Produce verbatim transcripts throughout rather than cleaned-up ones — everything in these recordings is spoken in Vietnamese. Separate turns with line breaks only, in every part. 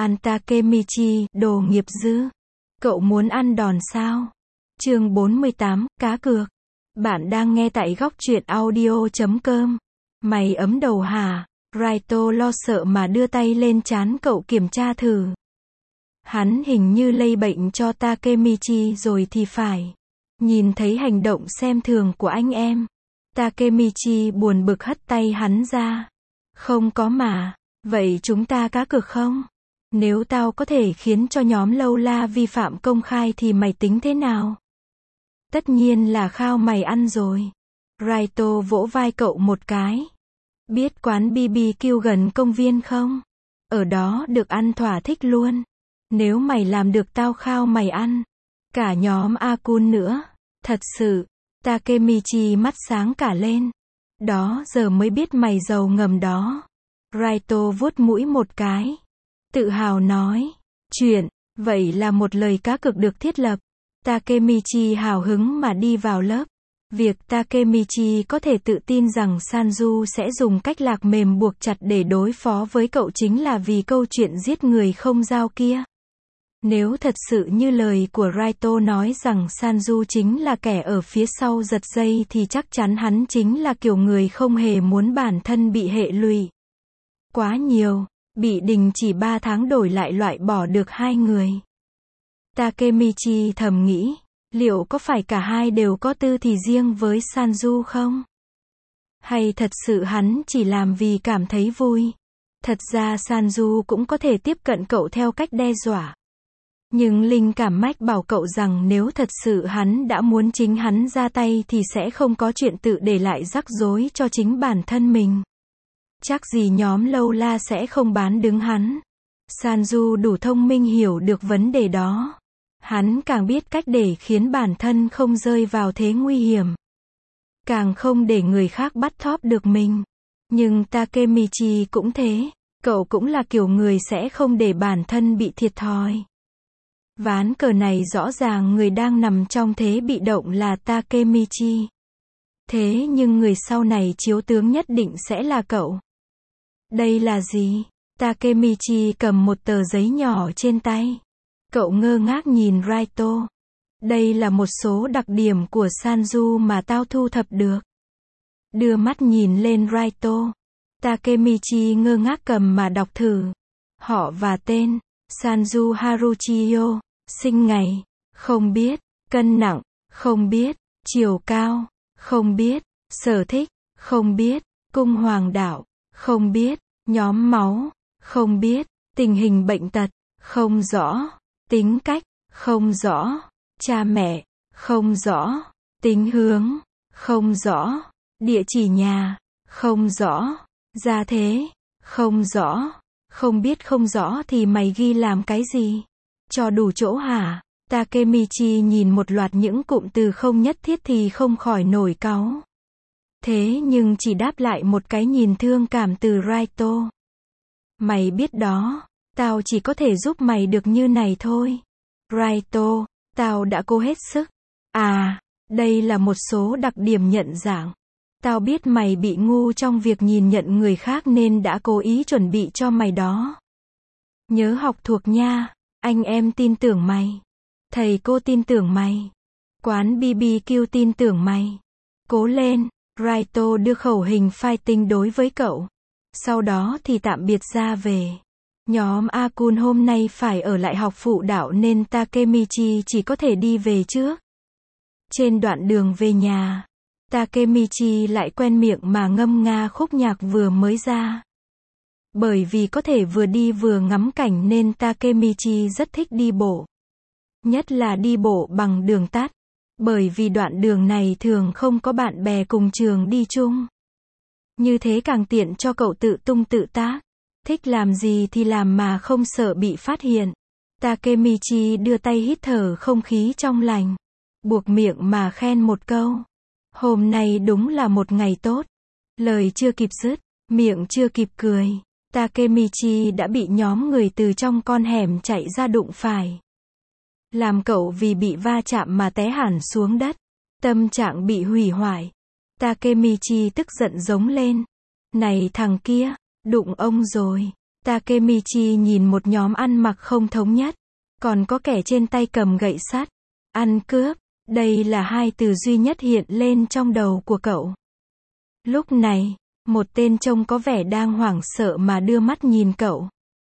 ăn Takemichi, đồ nghiệp dư. Cậu muốn ăn đòn sao? Chương bốn mươi tám, cá cược. Bạn đang nghe tại góc truyện audio chấm com. Mày ấm đầu hả? Raito lo sợ mà đưa tay lên trán cậu kiểm tra thử. Hắn hình như lây bệnh cho Takemichi rồi thì phải. Nhìn thấy hành động xem thường của anh em, Takemichi buồn bực hất tay hắn ra. Không có mà. Vậy chúng ta cá cược không? Nếu tao có thể khiến cho nhóm lâu la vi phạm công khai thì mày tính thế nào? Tất nhiên là khao mày ăn rồi. Raito vỗ vai cậu một cái. Biết quán bê bê kiu gần công viên không? Ở đó được ăn thỏa thích luôn. Nếu mày làm được tao khao mày ăn. Cả nhóm Akun nữa. Thật sự. Takemichi mắt sáng cả lên. Đó giờ mới biết mày giàu ngầm đó. Raito vuốt mũi một cái. Tự hào nói. Chuyện. Vậy là một lời cá cược được thiết lập. Takemichi hào hứng mà đi vào lớp. Việc Takemichi có thể tự tin rằng Sanju sẽ dùng cách lạc mềm buộc chặt để đối phó với cậu chính là vì câu chuyện giết người không dao kia. Nếu thật sự như lời của Raito nói rằng Sanju chính là kẻ ở phía sau giật dây thì chắc chắn hắn chính là kiểu người không hề muốn bản thân bị hệ lụy. Quá nhiều, bị đình chỉ ba tháng đổi lại loại bỏ được hai người. Takemichi thầm nghĩ, liệu có phải cả hai đều có tư thì riêng với Sanju không? Hay thật sự hắn chỉ làm vì cảm thấy vui? Thật ra Sanju cũng có thể tiếp cận cậu theo cách đe dọa. Nhưng linh cảm mách bảo cậu rằng nếu thật sự hắn đã muốn chính hắn ra tay thì sẽ không có chuyện tự để lại rắc rối cho chính bản thân mình. Chắc gì nhóm lâu la sẽ không bán đứng hắn. Sanju đủ thông minh hiểu được vấn đề đó. Hắn càng biết cách để khiến bản thân không rơi vào thế nguy hiểm. Càng không để người khác bắt thóp được mình. Nhưng Takemichi cũng thế. Cậu cũng là kiểu người sẽ không để bản thân bị thiệt thòi. Ván cờ này rõ ràng người đang nằm trong thế bị động là Takemichi. Thế nhưng người sau này chiếu tướng nhất định sẽ là cậu. Đây là gì? Takemichi cầm một tờ giấy nhỏ trên tay. Cậu ngơ ngác nhìn Raito. Đây là một số đặc điểm của Sanju mà tao thu thập được. Đưa mắt nhìn lên Raito. Takemichi ngơ ngác cầm mà đọc thử. Họ và tên. Sanju Haruchiyo. Sinh ngày. Không biết. Cân nặng. Không biết. Chiều cao. Không biết. Sở thích. Không biết. Cung hoàng đạo. Không biết. Nhóm máu. Không biết. Tình hình bệnh tật. Không rõ. Tính cách. Không rõ. Cha mẹ. Không rõ. Tính hướng. Không rõ. Địa chỉ nhà. Không rõ. Gia thế. Không rõ. Không biết không rõ thì mày ghi làm cái gì? Cho đủ chỗ hả? Takemichi nhìn một loạt những cụm từ không nhất thiết thì không khỏi nổi cáu. Thế nhưng chỉ đáp lại một cái nhìn thương cảm từ Raito. Mày biết đó, tao chỉ có thể giúp mày được như này thôi. Raito, tao đã cố hết sức. À, đây là một số đặc điểm nhận dạng. Tao biết mày bị ngu trong việc nhìn nhận người khác nên đã cố ý chuẩn bị cho mày đó. Nhớ học thuộc nha, anh em tin tưởng mày. Thầy cô tin tưởng mày. Quán bê bê kiu tin tưởng mày. Cố lên, Raito đưa khẩu hình fighting đối với cậu. Sau đó thì tạm biệt ra về. Nhóm Akun hôm nay phải ở lại học phụ đạo nên Takemichi chỉ có thể đi về trước. Trên đoạn đường về nhà, Takemichi lại quen miệng mà ngâm nga khúc nhạc vừa mới ra. Bởi vì có thể vừa đi vừa ngắm cảnh nên Takemichi rất thích đi bộ. Nhất là đi bộ bằng đường tắt. Bởi vì đoạn đường này thường không có bạn bè cùng trường đi chung. Như thế càng tiện cho cậu tự tung tự tác. Thích làm gì thì làm mà không sợ bị phát hiện. Takemichi đưa tay hít thở không khí trong lành. Buộc miệng mà khen một câu. Hôm nay đúng là một ngày tốt. Lời chưa kịp dứt, miệng chưa kịp cười. Takemichi đã bị nhóm người từ trong con hẻm chạy ra đụng phải. Làm cậu vì bị va chạm mà té hẳn xuống đất. Tâm trạng bị hủy hoại. Takemichi tức giận giống lên. Này thằng kia, đụng ông rồi. Takemichi nhìn một nhóm ăn mặc không thống nhất. Còn có kẻ trên tay cầm gậy sắt. Ăn cướp. Đây là hai từ duy nhất hiện lên trong đầu của cậu. Lúc này, một tên trông có vẻ đang hoảng sợ mà đưa mắt nhìn cậu.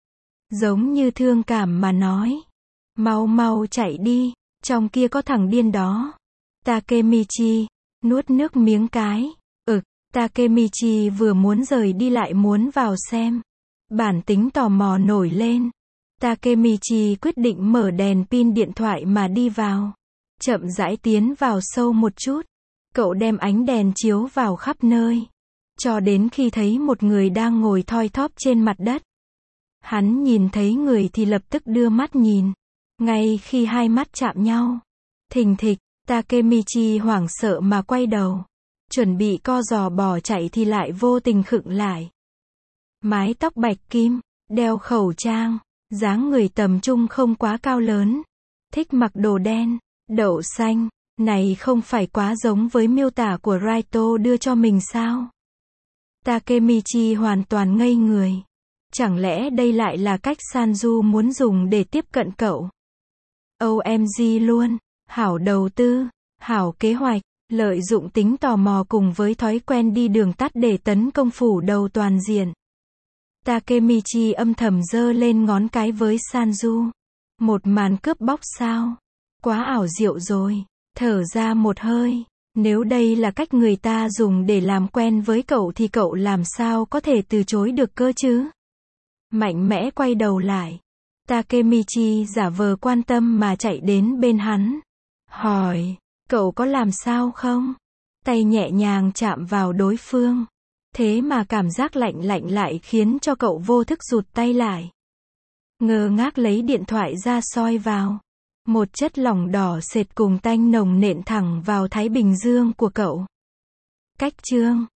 Giống như thương cảm mà nói. Mau mau chạy đi, trong kia có thằng điên đó. Takemichi, nuốt nước miếng cái. Ực, Takemichi vừa muốn rời đi lại muốn vào xem. Bản tính tò mò nổi lên. Takemichi quyết định mở đèn pin điện thoại mà đi vào. Chậm rãi tiến vào sâu một chút. Cậu đem ánh đèn chiếu vào khắp nơi. Cho đến khi thấy một người đang ngồi thoi thóp trên mặt đất. Hắn nhìn thấy người thì lập tức đưa mắt nhìn. Ngay khi hai mắt chạm nhau. Thình thịch, Takemichi hoảng sợ mà quay đầu. Chuẩn bị co giò bỏ chạy thì lại vô tình khựng lại. Mái tóc bạch kim, đeo khẩu trang, dáng người tầm trung không quá cao lớn. Thích mặc đồ đen, đậu xanh, này không phải quá giống với miêu tả của Raito đưa cho mình sao? Takemichi hoàn toàn ngây người. Chẳng lẽ đây lại là cách Sanju muốn dùng để tiếp cận cậu? ô em giê luôn, hảo đầu tư, hảo kế hoạch, lợi dụng tính tò mò cùng với thói quen đi đường tắt để tấn công phủ đầu toàn diện. Takemichi âm thầm giơ lên ngón cái với Sanju. Một màn cướp bóc sao? Quá ảo diệu rồi. Thở ra một hơi. Nếu đây là cách người ta dùng để làm quen với cậu thì cậu làm sao có thể từ chối được cơ chứ? Mạnh mẽ quay đầu lại. Takemichi giả vờ quan tâm mà chạy đến bên hắn. Hỏi, cậu có làm sao không? Tay nhẹ nhàng chạm vào đối phương. Thế mà cảm giác lạnh lạnh lại khiến cho cậu vô thức rụt tay lại. Ngơ ngác lấy điện thoại ra soi vào. Một chất lỏng đỏ sệt cùng tanh nồng nện thẳng vào thái bình dương của cậu. Cách chương